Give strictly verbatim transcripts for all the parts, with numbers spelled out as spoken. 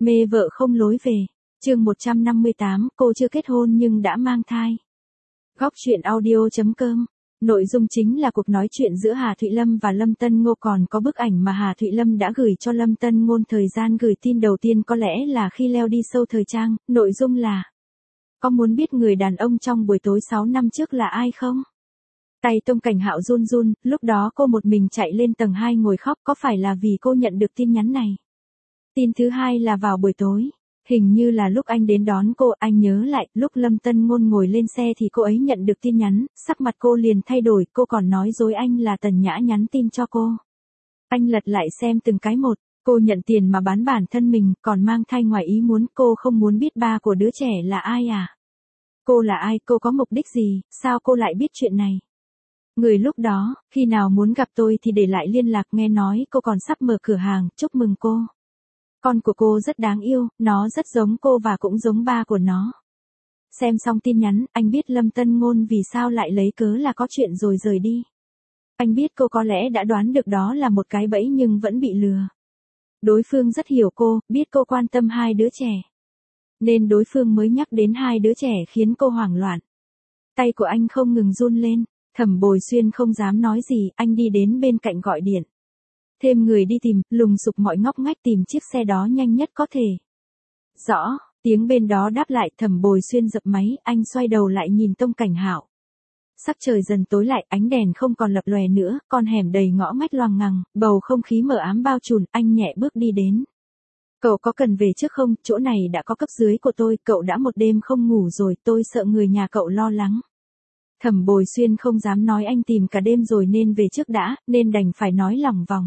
Mê vợ không lối về. Chương một trăm năm mươi tám, cô chưa kết hôn nhưng đã mang thai. Góc truyện audio chấm com. Nội dung chính là cuộc nói chuyện giữa Hà Thụy Lâm và Lâm Tân Ngô, còn có bức ảnh mà Hà Thụy Lâm đã gửi cho Lâm Tân Ngôn. Thời gian gửi tin đầu tiên có lẽ là khi leo đi sâu thời trang, nội dung là: có muốn biết người đàn ông trong buổi tối sáu năm trước là ai không? Tay Tông Cảnh Hạo run run, lúc đó cô một mình chạy lên tầng hai ngồi khóc, có phải là vì cô nhận được tin nhắn này? Tin thứ hai là vào buổi tối. Hình như là lúc anh đến đón cô, anh nhớ lại, lúc Lâm Tân Ngôn ngồi lên xe thì cô ấy nhận được tin nhắn, sắc mặt cô liền thay đổi, cô còn nói dối anh là Tần Nhã nhắn tin cho cô. Anh lật lại xem từng cái một, cô nhận tiền mà bán bản thân mình, còn mang thai ngoài ý muốn, cô không muốn biết ba của đứa trẻ là ai à? Cô là ai, cô có mục đích gì, sao cô lại biết chuyện này? Người lúc đó, khi nào muốn gặp tôi thì để lại liên lạc, nghe nói cô còn sắp mở cửa hàng, chúc mừng cô. Con của cô rất đáng yêu, nó rất giống cô và cũng giống ba của nó. Xem xong tin nhắn, anh biết Lâm Tân Ngôn vì sao lại lấy cớ là có chuyện rồi rời đi. Anh biết cô có lẽ đã đoán được đó là một cái bẫy nhưng vẫn bị lừa. Đối phương rất hiểu cô, biết cô quan tâm hai đứa trẻ. Nên đối phương mới nhắc đến hai đứa trẻ khiến cô hoảng loạn. Tay của anh không ngừng run lên, Thẩm Bồi Xuyên không dám nói gì, anh đi đến bên cạnh gọi điện. Thêm người đi tìm, lùng sục mọi ngóc ngách tìm chiếc xe đó nhanh nhất có thể. Rõ, tiếng bên đó đáp lại. Thẩm Bồi Xuyên dập máy, anh xoay đầu lại nhìn Tông Cảnh Hạo. Sắc trời dần tối lại, ánh đèn không còn lập lòe nữa, con hẻm đầy ngõ ngách loằng ngoằng, bầu không khí mờ ám bao trùm, anh nhẹ bước đi đến. Cậu có cần về trước không, chỗ này đã có cấp dưới của tôi, cậu đã một đêm không ngủ rồi, tôi sợ người nhà cậu lo lắng. Thẩm Bồi Xuyên không dám nói anh tìm cả đêm rồi nên về trước đã, nên đành phải nói lỏng vòng.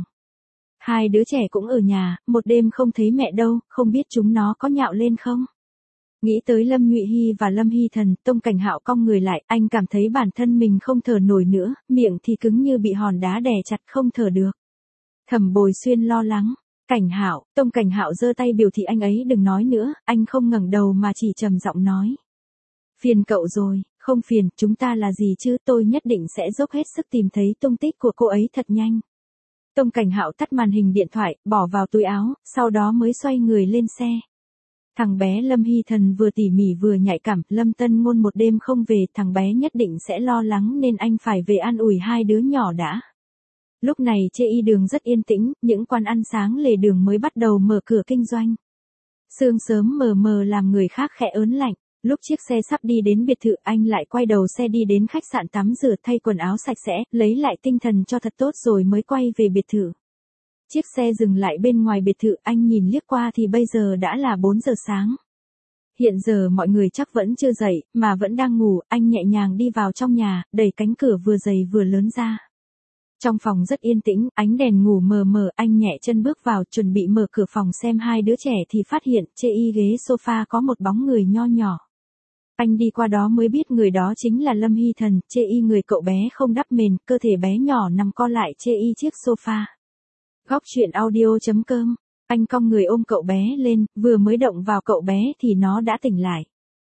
Hai đứa trẻ cũng ở nhà, một đêm không thấy mẹ đâu, không biết chúng nó có nhạo lên không? Nghĩ tới Lâm Nhụy Hy và Lâm Hy Thần, Tông Cảnh Hạo cong người lại, anh cảm thấy bản thân mình không thở nổi nữa, miệng thì cứng như bị hòn đá đè chặt không thở được. Thẩm Bồi Xuyên lo lắng. Cảnh Hạo, Tông Cảnh Hạo giơ tay biểu thị anh ấy đừng nói nữa, anh không ngẩng đầu mà chỉ trầm giọng nói. Phiền cậu rồi, không phiền, chúng ta là gì chứ, tôi nhất định sẽ dốc hết sức tìm thấy tung tích của cô ấy thật nhanh. Tông Cảnh Hạo tắt màn hình điện thoại, bỏ vào túi áo, sau đó mới xoay người lên xe. Thằng bé Lâm Hy Thần vừa tỉ mỉ vừa nhạy cảm, Lâm Tân Ngôn một đêm không về, thằng bé nhất định sẽ lo lắng nên anh phải về an ủi hai đứa nhỏ đã. Lúc này chê y đường rất yên tĩnh, những quán ăn sáng lề đường mới bắt đầu mở cửa kinh doanh. Sương sớm mờ mờ làm người khác khẽ ớn lạnh. Lúc chiếc xe sắp đi đến biệt thự, anh lại quay đầu xe đi đến khách sạn tắm rửa, thay quần áo sạch sẽ, lấy lại tinh thần cho thật tốt rồi mới quay về biệt thự. Chiếc xe dừng lại bên ngoài biệt thự, anh nhìn liếc qua thì bây giờ đã là bốn giờ sáng. Hiện giờ mọi người chắc vẫn chưa dậy, mà vẫn đang ngủ, anh nhẹ nhàng đi vào trong nhà, đẩy cánh cửa vừa dày vừa lớn ra. Trong phòng rất yên tĩnh, ánh đèn ngủ mờ mờ, anh nhẹ chân bước vào, chuẩn bị mở cửa phòng xem hai đứa trẻ thì phát hiện, trên y ghế sofa có một bóng người nho nhỏ. Anh đi qua đó mới biết người đó chính là Lâm Hy Thần, chê y người cậu bé không đắp mền, cơ thể bé nhỏ nằm co lại chê y chiếc sofa. Góc truyện audio chấm com. Anh cong người ôm cậu bé lên, vừa mới động vào cậu bé thì nó đã tỉnh lại.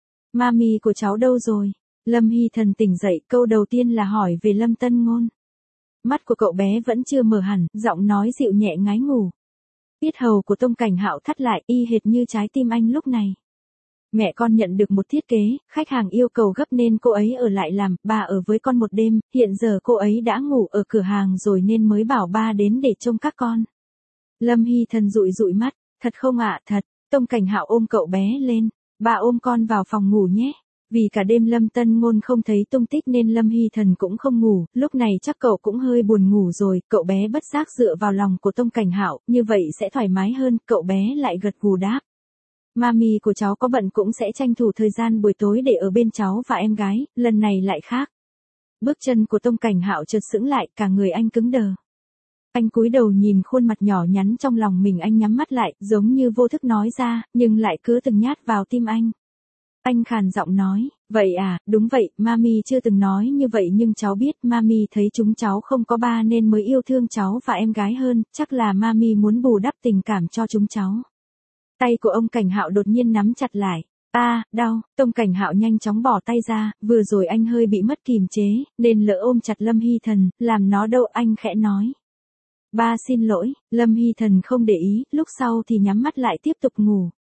Mami của cháu đâu rồi? Lâm Hy Thần tỉnh dậy, câu đầu tiên là hỏi về Lâm Tân Ngôn. Mắt của cậu bé vẫn chưa mở hẳn, giọng nói dịu nhẹ ngái ngủ. Yết hầu của Tông Cảnh Hạo thắt lại, y hệt như trái tim anh lúc này. Mẹ con nhận được một thiết kế, khách hàng yêu cầu gấp nên cô ấy ở lại làm, ba ở với con một đêm, hiện giờ cô ấy đã ngủ ở cửa hàng rồi nên mới bảo ba đến để trông các con. Lâm Hy Thần dụi dụi mắt, thật không ạ, thật. Tông Cảnh Hạo ôm cậu bé lên, ba ôm con vào phòng ngủ nhé. Vì cả đêm Lâm Tân Ngôn không thấy tung tích nên Lâm Hy Thần cũng không ngủ, lúc này chắc cậu cũng hơi buồn ngủ rồi, cậu bé bất giác dựa vào lòng của Tông Cảnh Hạo, như vậy sẽ thoải mái hơn, cậu bé lại gật gù đáp. Mami của cháu có bận cũng sẽ tranh thủ thời gian buổi tối để ở bên cháu và em gái, lần này lại khác. Bước chân của Tông Cảnh Hạo chợt sững lại, cả người anh cứng đờ. Anh cúi đầu nhìn khuôn mặt nhỏ nhắn trong lòng mình, anh nhắm mắt lại, giống như vô thức nói ra, nhưng lại cứ từng nhát vào tim anh. Anh khàn giọng nói, vậy à, đúng vậy, Mami chưa từng nói như vậy nhưng cháu biết Mami thấy chúng cháu không có ba nên mới yêu thương cháu và em gái hơn, chắc là Mami muốn bù đắp tình cảm cho chúng cháu. Tay của ông Cảnh Hạo đột nhiên nắm chặt lại. A, à, đau, Tông Cảnh Hạo nhanh chóng bỏ tay ra, vừa rồi anh hơi bị mất kìm chế, nên lỡ ôm chặt Lâm Hy Thần, làm nó đau, anh khẽ nói. Ba xin lỗi, Lâm Hy Thần không để ý, lúc sau thì nhắm mắt lại tiếp tục ngủ.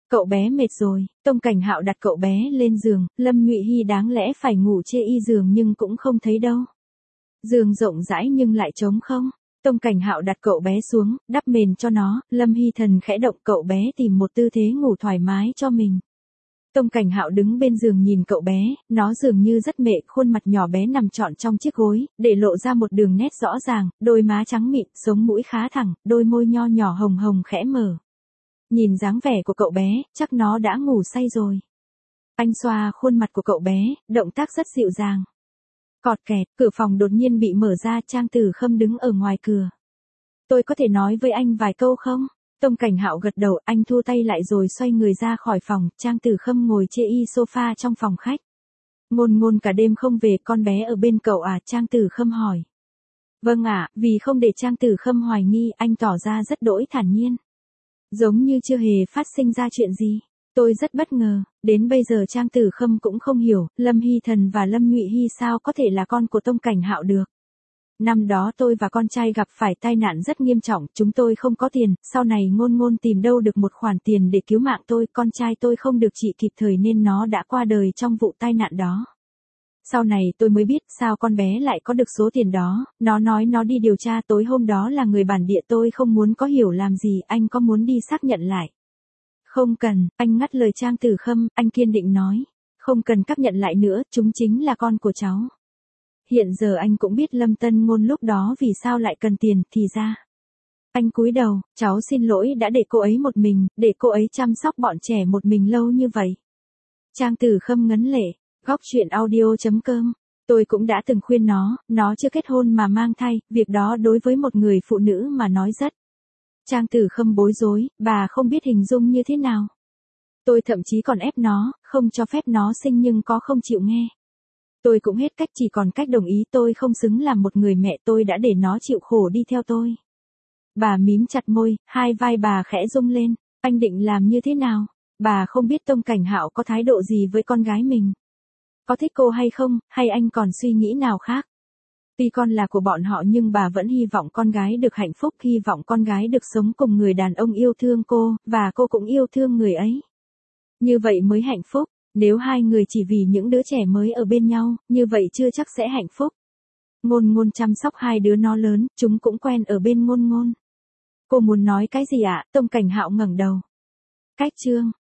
Cậu bé mệt rồi, Tông Cảnh Hạo đặt cậu bé lên giường, Lâm Nhụy Hy đáng lẽ phải ngủ chê y giường nhưng cũng không thấy đâu. Giường rộng rãi nhưng lại trống không. Tông Cảnh Hạo đặt cậu bé xuống, đắp mền cho nó, Lâm Hy Thần khẽ động cậu bé tìm một tư thế ngủ thoải mái cho mình. Tông Cảnh Hạo đứng bên giường nhìn cậu bé, nó dường như rất mệt, khuôn mặt nhỏ bé nằm trọn trong chiếc gối, để lộ ra một đường nét rõ ràng, đôi má trắng mịn, sống mũi khá thẳng, đôi môi nho nhỏ hồng hồng khẽ mở. Nhìn dáng vẻ của cậu bé, chắc nó đã ngủ say rồi. Anh xoa khuôn mặt của cậu bé, động tác rất dịu dàng. Cọt kẹt, cửa phòng đột nhiên bị mở ra, Trang Tử Khâm đứng ở ngoài cửa. Tôi có thể nói với anh vài câu không? Tông Cảnh Hạo gật đầu, anh thu tay lại rồi xoay người ra khỏi phòng, Trang Tử Khâm ngồi chê y sofa trong phòng khách. Ngôn Ngôn cả đêm không về, con bé ở bên cậu à? Trang Tử Khâm hỏi. Vâng ạ, vì không để Trang Tử Khâm hoài nghi, anh tỏ ra rất đỗi thản nhiên. Giống như chưa hề phát sinh ra chuyện gì. Tôi rất bất ngờ, đến bây giờ Trang Tử Khâm cũng không hiểu, Lâm Hy Thần và Lâm Nhụy Hy sao có thể là con của Tông Cảnh Hạo được. Năm đó tôi và con trai gặp phải tai nạn rất nghiêm trọng, chúng tôi không có tiền, sau này Ngôn Ngôn tìm đâu được một khoản tiền để cứu mạng tôi, con trai tôi không được trị kịp thời nên nó đã qua đời trong vụ tai nạn đó. Sau này tôi mới biết sao con bé lại có được số tiền đó, nó nói nó đi điều tra tối hôm đó là người bản địa, tôi không muốn có hiểu làm gì, anh có muốn đi xác nhận lại? Không cần, anh ngắt lời Trang Tử Khâm, anh kiên định nói. Không cần xác nhận lại nữa, chúng chính là con của cháu. Hiện giờ anh cũng biết Lâm Tân Ngôn lúc đó vì sao lại cần tiền, thì ra. Anh cúi đầu, cháu xin lỗi đã để cô ấy một mình, để cô ấy chăm sóc bọn trẻ một mình lâu như vậy. Trang Tử Khâm ngấn lệ, góc truyện audio chấm com. Tôi cũng đã từng khuyên nó, nó chưa kết hôn mà mang thai, việc đó đối với một người phụ nữ mà nói rất. Trang Tử Khâm bối rối, bà không biết hình dung như thế nào. Tôi thậm chí còn ép nó, không cho phép nó sinh nhưng có không chịu nghe. Tôi cũng hết cách, chỉ còn cách đồng ý, tôi không xứng làm một người mẹ, tôi đã để nó chịu khổ đi theo tôi. Bà mím chặt môi, hai vai bà khẽ rung lên, anh định làm như thế nào? Bà không biết Tông Cảnh Hạo có thái độ gì với con gái mình. Có thích cô hay không, hay anh còn suy nghĩ nào khác? Tuy con là của bọn họ nhưng bà vẫn hy vọng con gái được hạnh phúc, hy vọng con gái được sống cùng người đàn ông yêu thương cô, và cô cũng yêu thương người ấy. Như vậy mới hạnh phúc, nếu hai người chỉ vì những đứa trẻ mới ở bên nhau, như vậy chưa chắc sẽ hạnh phúc. Ngôn Ngôn chăm sóc hai đứa nó lớn, chúng cũng quen ở bên Ngôn Ngôn. Cô muốn nói cái gì ạ? Tông Cảnh Hạo ngẩng đầu. Cách chương